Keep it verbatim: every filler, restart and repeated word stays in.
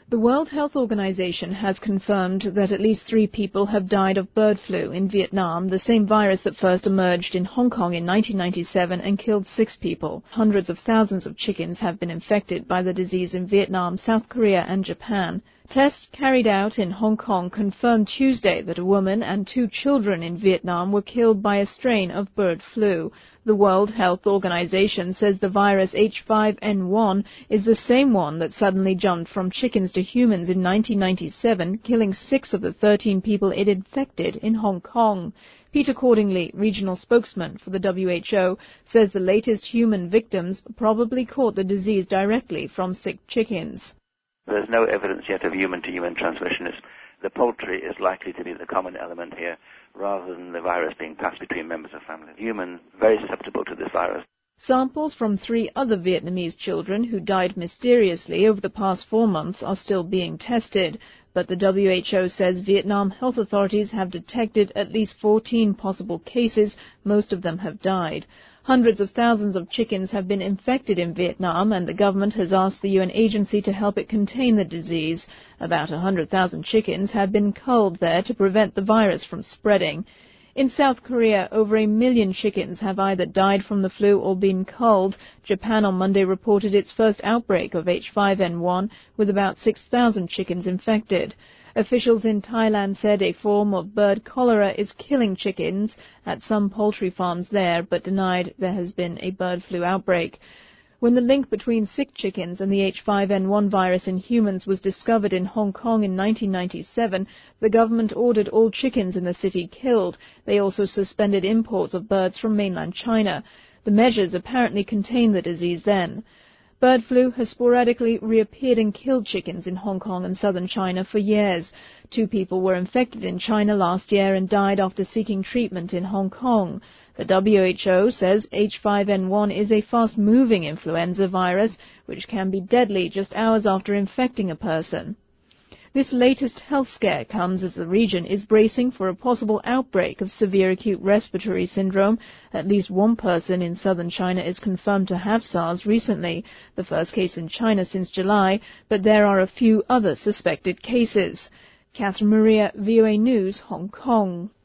The World Health Organization has confirmed that at least three people have died of bird flu in Vietnam, the same virus that first emerged in Hong Kong in nineteen ninety-seven and killed six people. Hundreds of thousands of chickens have been infected by the disease in Vietnam, South Korea and Japan. Tests carried out in Hong Kong confirmed Tuesday that a woman and two children in Vietnam were killed by a strain of bird flu. The World Health Organization says the virus H five N one is the same one that suddenly jumped from chickens to humans in nineteen ninety-seven, killing six of the thirteen people it infected in Hong Kong. Peter Cordingley, regional spokesman for the W H O, says the latest human victims probably caught the disease directly from sick chickens. There's no evidence yet of human-to-human transmission. The poultry is likely to be the common element here, rather than the virus being passed between members of family. Humans very susceptible to this virus. Samples from three other Vietnamese children who died mysteriously over the past four months are still being tested, but the W H O says Vietnam health authorities have detected at least fourteen possible cases. Most of them have died. Hundreds of thousands of chickens have been infected in Vietnam, and the government has asked the U N agency to help it contain the disease. About one hundred thousand chickens have been culled there to prevent the virus from spreading. In South Korea, over a million chickens have either died from the flu or been culled. Japan on Monday reported its first outbreak of H five N one, with about six thousand chickens infected. Officials in Thailand said a form of bird cholera is killing chickens at some poultry farms there, but denied there has been a bird flu outbreak. When the link between sick chickens and the H five N one virus in humans was discovered in Hong Kong in nineteen ninety-seven, the government ordered all chickens in the city killed. They also suspended imports of birds from mainland China. The measures apparently contained the disease then. Bird flu has sporadically reappeared and killed chickens in Hong Kong and southern China for years. Two people were infected in China last year and died after seeking treatment in Hong Kong. The W H O says H five N one is a fast-moving influenza virus which can be deadly just hours after infecting a person. This latest health scare comes as the region is bracing for a possible outbreak of severe acute respiratory syndrome. At least one person in southern China is confirmed to have SARS recently, the first case in China since July, but there are a few other suspected cases. Catherine Maria, V O A News, Hong Kong.